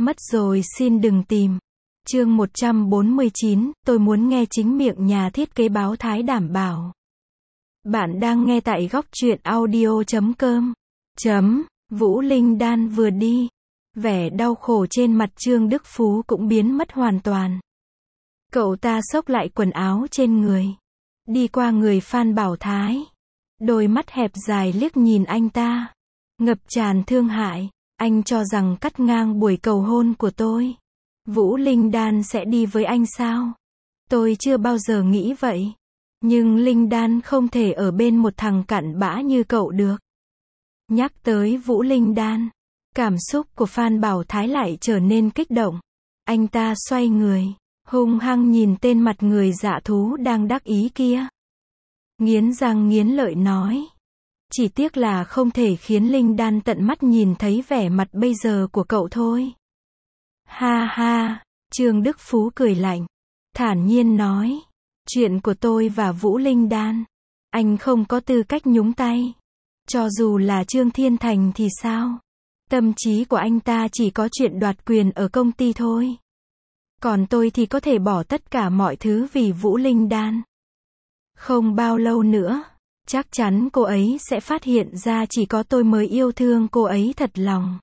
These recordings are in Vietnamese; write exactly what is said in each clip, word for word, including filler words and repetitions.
Mất rồi xin đừng tìm. Chương một trăm bốn mươi chín, tôi muốn nghe chính miệng nhà thiết kế báo Thái đảm bảo. Bạn đang nghe tại góc truyện audio chấm com. Chấm, Vũ Linh Đan vừa đi. Vẻ đau khổ trên mặt Trương Đức Phú cũng biến mất hoàn toàn. Cậu ta xốc lại quần áo trên người. Đi qua người Phan Bảo Thái. Đôi mắt hẹp dài liếc nhìn anh ta. Ngập tràn thương hại. Anh cho rằng cắt ngang buổi cầu hôn của tôi, Vũ Linh Đan sẽ đi với anh sao? Tôi chưa bao giờ nghĩ vậy. Nhưng Linh Đan không thể ở bên một thằng cặn bã như cậu được. Nhắc tới Vũ Linh Đan, cảm xúc của Phan Bảo Thái lại trở nên kích động. Anh ta xoay người, hung hăng nhìn tên mặt người dạ thú đang đắc ý kia. Nghiến răng nghiến lợi nói. Chỉ tiếc là không thể khiến Linh Đan tận mắt nhìn thấy vẻ mặt bây giờ của cậu thôi. Ha ha, Trương Đức Phú cười lạnh, thản nhiên nói. Chuyện của tôi và Vũ Linh Đan, anh không có tư cách nhúng tay. Cho dù là Trương Thiên Thành thì sao? Tâm trí của anh ta chỉ có chuyện đoạt quyền ở công ty thôi. Còn tôi thì có thể bỏ tất cả mọi thứ vì Vũ Linh Đan. Không bao lâu nữa, chắc chắn cô ấy sẽ phát hiện ra chỉ có tôi mới yêu thương cô ấy thật lòng.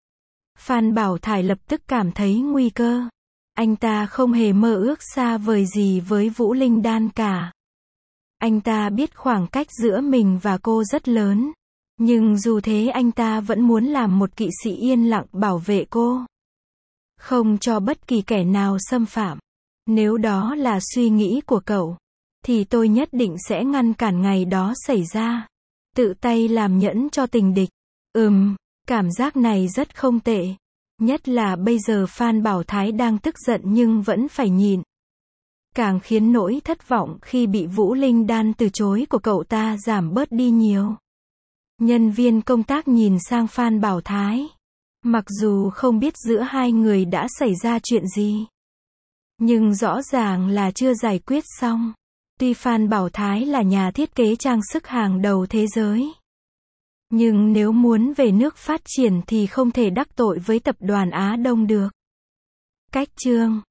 Phan Bảo Thái lập tức cảm thấy nguy cơ. Anh ta không hề mơ ước xa vời gì với Vũ Linh Đan cả. Anh ta biết khoảng cách giữa mình và cô rất lớn. Nhưng dù thế anh ta vẫn muốn làm một kỵ sĩ yên lặng bảo vệ cô. Không cho bất kỳ kẻ nào xâm phạm. Nếu đó là suy nghĩ của cậu, thì tôi nhất định sẽ ngăn cản ngày đó xảy ra. Tự tay làm nhẫn cho tình địch. Ừm, cảm giác này rất không tệ. Nhất là bây giờ Phan Bảo Thái đang tức giận nhưng vẫn phải nhịn. Càng khiến nỗi thất vọng khi bị Vũ Linh Đan từ chối của cậu ta giảm bớt đi nhiều. Nhân viên công tác nhìn sang Phan Bảo Thái. Mặc dù không biết giữa hai người đã xảy ra chuyện gì, nhưng rõ ràng là chưa giải quyết xong. Tuy Phan Bảo Thái là nhà thiết kế trang sức hàng đầu thế giới, nhưng nếu muốn về nước phát triển thì không thể đắc tội với tập đoàn Á Đông được. Cách chương